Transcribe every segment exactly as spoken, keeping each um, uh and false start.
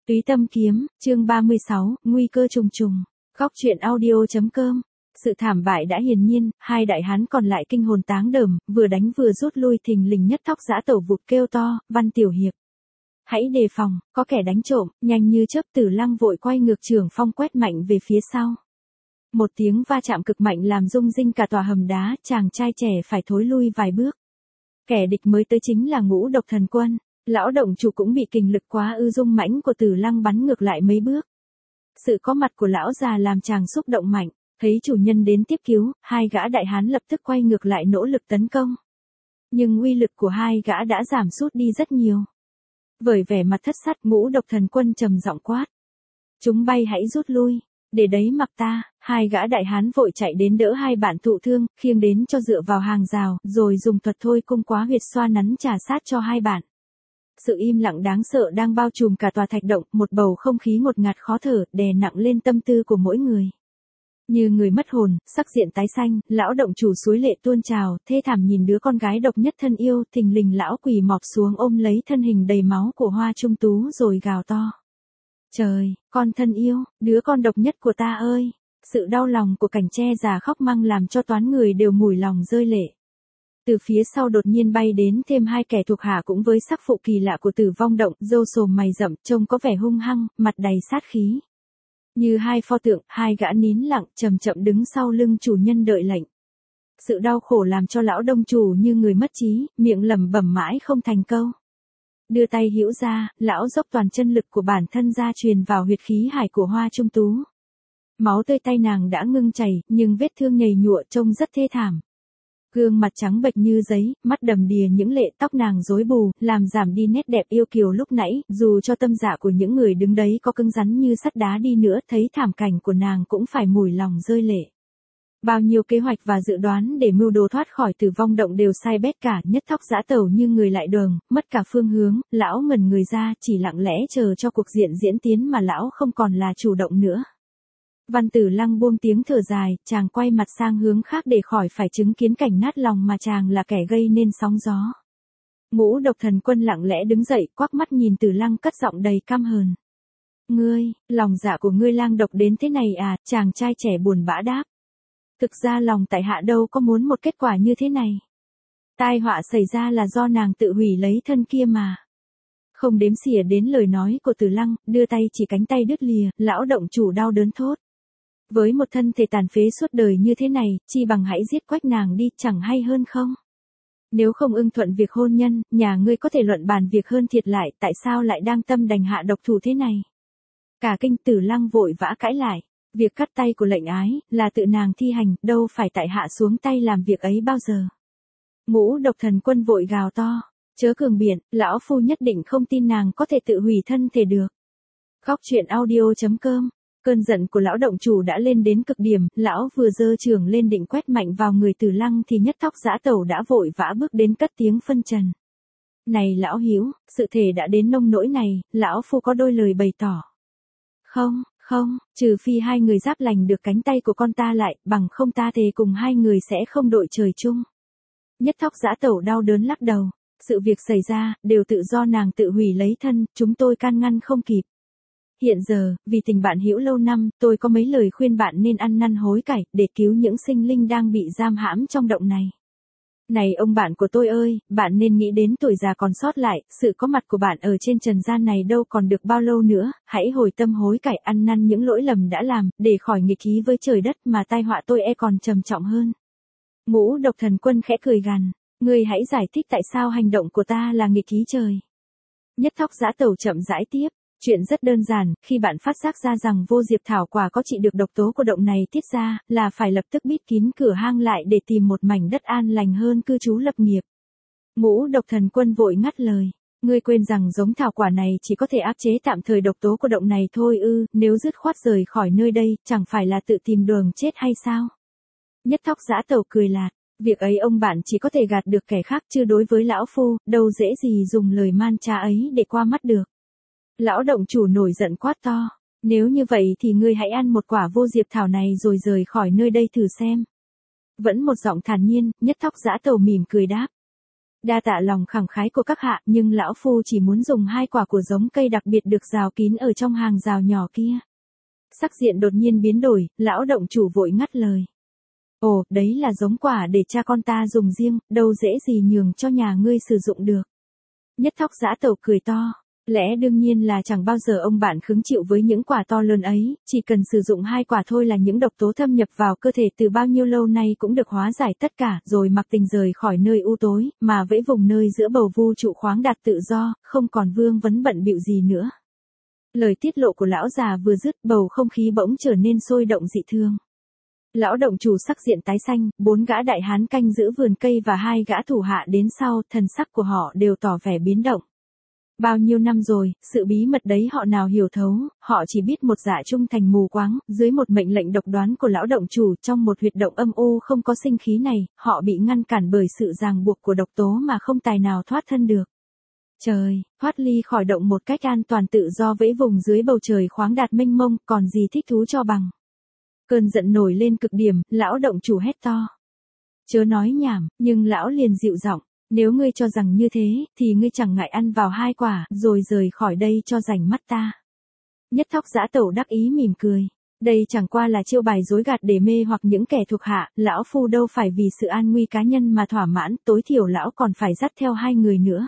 Túy Tâm Kiếm, chương ba mươi sáu, nguy cơ trùng trùng. Góc truyện audio.com. Sự thảm bại đã hiển nhiên, hai đại hán còn lại kinh hồn táng đờm, vừa đánh vừa rút lui, thình lình Nhất Thóc Dã Tẩu vụt kêu to, "Văn tiểu hiệp, hãy đề phòng, có kẻ đánh trộm." Nhanh như chớp Tử Lăng vội quay ngược trường phong quét mạnh về phía sau. Một tiếng va chạm cực mạnh làm rung rinh cả tòa hầm đá, chàng trai trẻ phải thối lui vài bước. Kẻ địch mới tới chính là Ngũ Độc Thần Quân. Lão động chủ cũng bị kình lực quá ư dung mãnh của Tử Lăng bắn ngược lại mấy bước. Sự có mặt của lão già làm chàng xúc động mạnh, thấy chủ nhân đến tiếp cứu, hai gã đại hán lập tức quay ngược lại nỗ lực tấn công. Nhưng uy lực của hai gã đã giảm sút đi rất nhiều. Với vẻ mặt thất sắc, Ngũ Độc Thần Quân trầm giọng quát: "Chúng bay hãy rút lui, để đấy mặc ta." Hai gã đại hán vội chạy đến đỡ hai bạn thụ thương, khiêng đến cho dựa vào hàng rào, rồi dùng thuật thôi cung quá huyệt xoa nắn trà sát cho hai bạn. Sự im lặng đáng sợ đang bao trùm cả tòa thạch động, một bầu không khí ngột ngạt khó thở, đè nặng lên tâm tư của mỗi người. Như người mất hồn, sắc diện tái xanh, lão động chủ suối lệ tuôn trào, thê thảm nhìn đứa con gái độc nhất thân yêu, thình lình lão quỳ mọp xuống ôm lấy thân hình đầy máu của Hoa Trung Tú rồi gào to: "Trời, con thân yêu, đứa con độc nhất của ta ơi!" Sự đau lòng của cảnh tre già khóc măng làm cho toán người đều mủi lòng rơi lệ. Từ phía sau đột nhiên bay đến thêm hai kẻ thuộc hạ cũng với sắc phụ kỳ lạ của Tử Vong Động, râu sồm mày rậm, trông có vẻ hung hăng, mặt đầy sát khí. Như hai pho tượng, hai gã nín lặng, chậm chậm đứng sau lưng chủ nhân đợi lệnh. Sự đau khổ làm cho lão đông chủ như người mất trí, miệng lẩm bẩm mãi không thành câu. Đưa tay hữu ra, lão dốc toàn chân lực của bản thân ra truyền vào huyệt khí hải của Hoa Trung Tú. Máu tươi tay nàng đã ngưng chảy, nhưng vết thương nhầy nhụa trông rất thê thảm. Gương mặt trắng bệch như giấy, mắt đầm đìa những lệ, tóc nàng rối bù, làm giảm đi nét đẹp yêu kiều lúc nãy, dù cho tâm dạ của những người đứng đấy có cứng rắn như sắt đá đi nữa, thấy thảm cảnh của nàng cũng phải mủi lòng rơi lệ. Bao nhiêu kế hoạch và dự đoán để mưu đồ thoát khỏi Tử Vong Động đều sai bét cả, Nhất Thóc Dã Tẩu như người lại đường, mất cả phương hướng, lão ngẩn người ra, chỉ lặng lẽ chờ cho cuộc diện diễn tiến mà lão không còn là chủ động nữa. Văn Tử Lăng buông tiếng thở dài, chàng quay mặt sang hướng khác để khỏi phải chứng kiến cảnh nát lòng mà chàng là kẻ gây nên sóng gió. Ngũ Độc Thần Quân lặng lẽ đứng dậy, quắc mắt nhìn Tử Lăng cất giọng đầy căm hờn: "Ngươi, lòng dạ của ngươi lang độc đến thế này à?" Chàng trai trẻ buồn bã đáp: "Thực ra lòng tại hạ đâu có muốn một kết quả như thế này. Tai họa xảy ra là do nàng tự hủy lấy thân kia mà." Không đếm xỉa đến lời nói của Tử Lăng, đưa tay chỉ cánh tay đứt lìa, lão động chủ đau đớn thốt: "Với một thân thể tàn phế suốt đời như thế này, chi bằng hãy giết quách nàng đi, chẳng hay hơn không? Nếu không ưng thuận việc hôn nhân, nhà ngươi có thể luận bàn việc hơn thiệt lại, tại sao lại đang tâm đành hạ độc thủ thế này?" Cả kinh. Tử Lăng vội vã cãi lại: "Việc cắt tay của lệnh ái, là tự nàng thi hành, đâu phải tại hạ xuống tay làm việc ấy bao giờ." Ngũ Độc Thần Quân vội gào to: "Chớ cường biện, lão phu nhất định không tin nàng có thể tự hủy thân thể được." Góc truyện audio.com. Cơn giận của lão động chủ đã lên đến cực điểm, lão vừa giơ chưởng lên định quét mạnh vào người Tử Lăng thì Nhất Thóc Dã Tẩu đã vội vã bước đến cất tiếng phân trần: "Này lão hữu, sự thể đã đến nông nỗi này, lão phu có đôi lời bày tỏ." "Không, không, trừ phi hai người giáp lành được cánh tay của con ta lại, bằng không ta thề cùng hai người sẽ không đội trời chung." Nhất Thóc Dã Tẩu đau đớn lắc đầu: "Sự việc xảy ra, đều tự do nàng tự hủy lấy thân, chúng tôi can ngăn không kịp. Hiện giờ, vì tình bạn hữu lâu năm, tôi có mấy lời khuyên bạn nên ăn năn hối cải, để cứu những sinh linh đang bị giam hãm trong động này. Này ông bạn của tôi ơi, bạn nên nghĩ đến tuổi già còn sót lại, sự có mặt của bạn ở trên trần gian này đâu còn được bao lâu nữa, hãy hồi tâm hối cải ăn năn những lỗi lầm đã làm, để khỏi nghịch ý với trời đất mà tai họa tôi e còn trầm trọng hơn." Ngũ Độc Thần Quân khẽ cười gằn: "Ngươi hãy giải thích tại sao hành động của ta là nghịch ý trời." Nhất Thóc Dã Tẩu chậm rãi tiếp: "Chuyện rất đơn giản, khi bạn phát giác ra rằng vô diệp thảo quả có trị được độc tố của động này tiết ra, là phải lập tức bít kín cửa hang lại để tìm một mảnh đất an lành hơn cư trú lập nghiệp." Ngũ Độc Thần Quân vội ngắt lời: "Ngươi quên rằng giống thảo quả này chỉ có thể áp chế tạm thời độc tố của động này thôi ư, nếu dứt khoát rời khỏi nơi đây, chẳng phải là tự tìm đường chết hay sao?" Nhất Thóc Dã Tẩu cười lạt: "Việc ấy ông bạn chỉ có thể gạt được kẻ khác, chứ đối với lão phu, đâu dễ gì dùng lời man tra ấy để qua mắt được." Lão động chủ nổi giận quát to: "Nếu như vậy thì ngươi hãy ăn một quả vô diệp thảo này rồi rời khỏi nơi đây thử xem." Vẫn một giọng thản nhiên, Nhất Thóc Dã Tẩu mỉm cười đáp: Đa tạ lòng khẳng khái của các hạ, nhưng lão phu chỉ muốn dùng hai quả của giống cây đặc biệt được rào kín ở trong hàng rào nhỏ kia. Sắc diện đột nhiên biến đổi, lão động chủ vội ngắt lời. Ồ, đấy là giống quả để cha con ta dùng riêng, đâu dễ gì nhường cho nhà ngươi sử dụng được. Nhất Thóc Dã Tẩu cười to. Lẽ đương nhiên là chẳng bao giờ ông bạn khứng chịu với những quả to lớn ấy, chỉ cần sử dụng hai quả thôi là những độc tố thâm nhập vào cơ thể từ bao nhiêu lâu nay cũng được hóa giải tất cả, rồi mặc tình rời khỏi nơi u tối, mà vẫy vùng nơi giữa bầu vũ trụ khoáng đạt tự do, không còn vương vấn bận bịu gì nữa. Lời tiết lộ của lão già vừa dứt, bầu không khí bỗng trở nên sôi động dị thường. Lão động chủ sắc diện tái xanh, bốn gã đại hán canh giữ vườn cây và hai gã thủ hạ đến sau, thần sắc của họ đều tỏ vẻ biến động. Bao nhiêu năm rồi, sự bí mật đấy họ nào hiểu thấu, họ chỉ biết một dạ trung thành mù quáng, dưới một mệnh lệnh độc đoán của lão động chủ trong một huyệt động âm u không có sinh khí này, họ bị ngăn cản bởi sự ràng buộc của độc tố mà không tài nào thoát thân được. Trời, thoát ly khỏi động một cách an toàn tự do vẫy vùng dưới bầu trời khoáng đạt mênh mông, còn gì thích thú cho bằng. Cơn giận nổi lên cực điểm, lão động chủ hét to. Chớ nói nhảm, nhưng lão liền dịu giọng. Nếu ngươi cho rằng như thế, thì ngươi chẳng ngại ăn vào hai quả, rồi rời khỏi đây cho rảnh mắt ta. Nhất Thóc Dã Tẩu đắc ý mỉm cười. Đây chẳng qua là chiêu bài dối gạt để mê hoặc những kẻ thuộc hạ, lão phu đâu phải vì sự an nguy cá nhân mà thỏa mãn, tối thiểu lão còn phải dắt theo hai người nữa.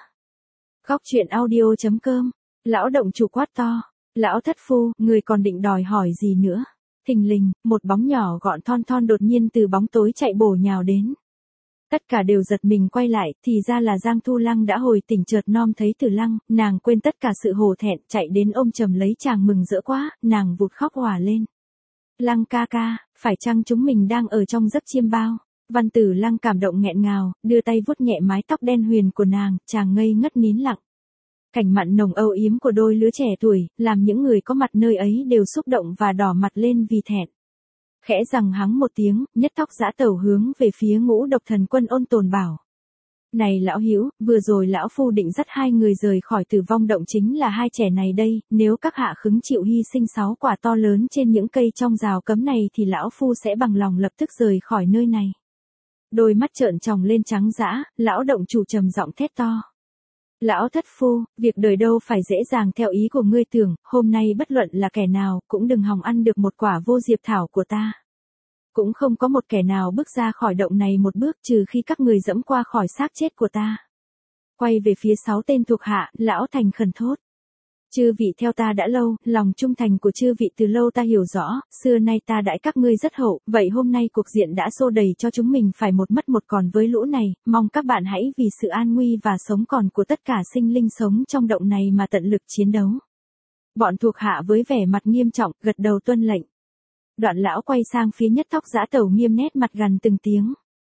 Góc truyện audio chấm com. Lão động chủ quát to. Lão thất phu, người còn định đòi hỏi gì nữa? Thình lình, một bóng nhỏ gọn thon thon đột nhiên từ bóng tối chạy bổ nhào đến. Tất cả đều giật mình quay lại, thì ra là Giang Thu Lăng đã hồi tỉnh chợt nom thấy Tử Lăng, nàng quên tất cả sự hổ thẹn, chạy đến ôm chầm lấy chàng mừng rỡ quá, nàng vụt khóc òa lên. Lăng ca ca, phải chăng chúng mình đang ở trong giấc chiêm bao? Văn Tử Lăng cảm động nghẹn ngào, đưa tay vuốt nhẹ mái tóc đen huyền của nàng, chàng ngây ngất nín lặng. Cảnh mặn nồng âu yếm của đôi lứa trẻ tuổi, làm những người có mặt nơi ấy đều xúc động và đỏ mặt lên vì thẹn. Khẽ rằng hắng một tiếng, Nhất Thóc Dã Tẩu hướng về phía Ngũ Độc Thần Quân ôn tồn bảo. Này lão hữu, vừa rồi lão phu định dắt hai người rời khỏi Tử Vong Động chính là hai trẻ này đây, nếu các hạ khứng chịu hy sinh sáu quả to lớn trên những cây trong rào cấm này thì lão phu sẽ bằng lòng lập tức rời khỏi nơi này. Đôi mắt trợn tròng lên trắng dã, lão động chủ trầm giọng thét to. Lão thất phu, việc đời đâu phải dễ dàng theo ý của ngươi tưởng, hôm nay bất luận là kẻ nào, cũng đừng hòng ăn được một quả vô diệp thảo của ta. Cũng không có một kẻ nào bước ra khỏi động này một bước trừ khi các người dẫm qua khỏi xác chết của ta. Quay về phía sáu tên thuộc hạ, lão thành khẩn thốt. Chư vị theo ta đã lâu, lòng trung thành của chư vị từ lâu ta hiểu rõ, xưa nay ta đãi các ngươi rất hậu, vậy hôm nay cuộc diện đã xô đầy cho chúng mình phải một mất một còn với lũ này, mong các bạn hãy vì sự an nguy và sống còn của tất cả sinh linh sống trong động này mà tận lực chiến đấu. Bọn thuộc hạ với vẻ mặt nghiêm trọng, gật đầu tuân lệnh. Đoạn lão quay sang phía Nhất Thóc Dã Tẩu nghiêm nét mặt gằn từng tiếng.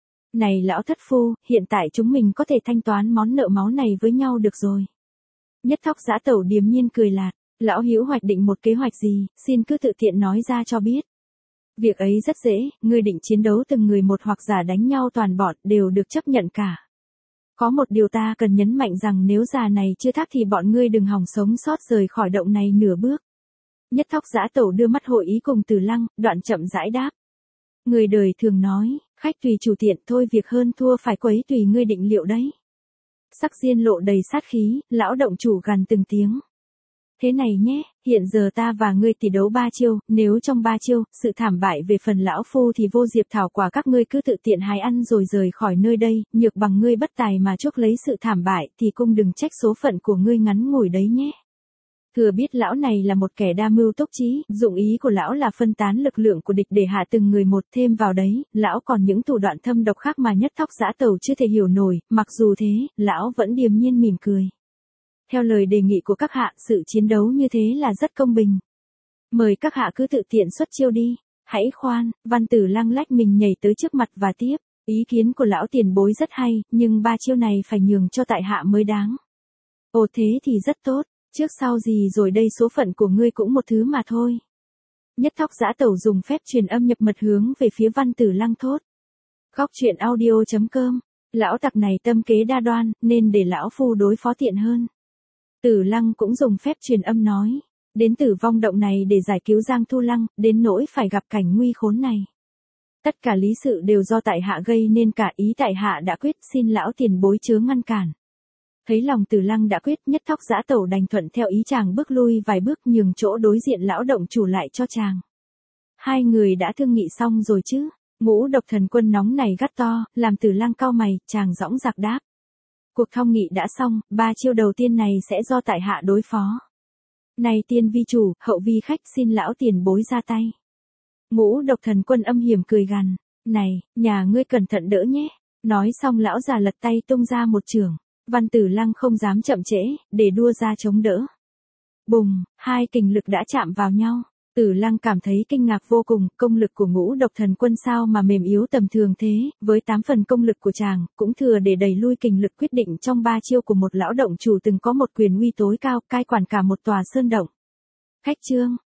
Này lão thất phu, hiện tại chúng mình có thể thanh toán món nợ máu này với nhau được rồi. Nhất Thóc Dã Tẩu điềm nhiên cười lạt, lão hữu hoạch định một kế hoạch gì, xin cứ tự tiện nói ra cho biết. Việc ấy rất dễ, ngươi định chiến đấu từng người một hoặc giả đánh nhau toàn bọn đều được chấp nhận cả. Có một điều ta cần nhấn mạnh rằng nếu già này chưa thác thì bọn ngươi đừng hòng sống sót rời khỏi động này nửa bước. Nhất Thóc Dã Tẩu đưa mắt hội ý cùng Tử Lăng, đoạn chậm rãi đáp. Người đời thường nói, khách tùy chủ tiện thôi việc hơn thua phải quấy tùy ngươi định liệu đấy. Sắc diên lộ đầy sát khí, lão động chủ gằn từng tiếng. Thế này nhé, hiện giờ ta và ngươi tỷ đấu ba chiêu, nếu trong ba chiêu, sự thảm bại về phần lão phu thì vô diệp thảo quả các ngươi cứ tự tiện hái ăn rồi rời khỏi nơi đây, nhược bằng ngươi bất tài mà chuốc lấy sự thảm bại thì cũng đừng trách số phận của ngươi ngắn ngủi đấy nhé. Thừa biết lão này là một kẻ đa mưu túc trí, dụng ý của lão là phân tán lực lượng của địch để hạ từng người một, thêm vào đấy, lão còn những thủ đoạn thâm độc khác mà Nhất Thóc Dã Tẩu chưa thể hiểu nổi, mặc dù thế, lão vẫn điềm nhiên mỉm cười. Theo lời đề nghị của các hạ, sự chiến đấu như thế là rất công bình. Mời các hạ cứ tự tiện xuất chiêu đi. Hãy khoan, Văn Tử Lăng lách mình nhảy tới trước mặt và tiếp. Ý kiến của lão tiền bối rất hay, nhưng ba chiêu này phải nhường cho tại hạ mới đáng. Ồ thế thì rất tốt. Trước sau gì rồi đây số phận của ngươi cũng một thứ mà thôi. Nhất Thóc Dã Tẩu dùng phép truyền âm nhập mật hướng về phía Văn Tử Lăng thốt. Góc truyện audio chấm com. Lão tặc này tâm kế đa đoan, nên để lão phu đối phó tiện hơn. Tử Lăng cũng dùng phép truyền âm nói. Đến Tử Vong Động này để giải cứu Giang Thu Lăng, đến nỗi phải gặp cảnh nguy khốn này. Tất cả lý sự đều do tại hạ gây nên cả, ý tại hạ đã quyết, xin lão tiền bối chớ ngăn cản. Thấy lòng Tử Lăng đã quyết, Nhất Thóc Giã Tẩu đành thuận theo ý chàng bước lui vài bước nhường chỗ đối diện lão động chủ lại cho chàng. Hai người đã thương nghị xong rồi chứ? Ngũ Độc Thần Quân nóng này gắt to, làm Tử Lăng cau mày, chàng dõng dạc đáp. Cuộc thông nghị đã xong, ba chiêu đầu tiên này sẽ do tại hạ đối phó. Này tiên vi chủ, hậu vi khách, xin lão tiền bối ra tay. Ngũ Độc Thần Quân âm hiểm cười gằn, này, nhà ngươi cẩn thận đỡ nhé. Nói xong lão già lật tay tung ra một chưởng. Văn Tử Lăng không dám chậm trễ, để đua ra chống đỡ. Bùng, hai kình lực đã chạm vào nhau. Tử Lăng cảm thấy kinh ngạc vô cùng, công lực của Ngũ Độc Thần Quân sao mà mềm yếu tầm thường thế, với tám phần công lực của chàng, cũng thừa để đẩy lui kình lực quyết định trong ba chiêu của một lão động chủ từng có một quyền uy tối cao, cai quản cả một tòa sơn động. Khách trương,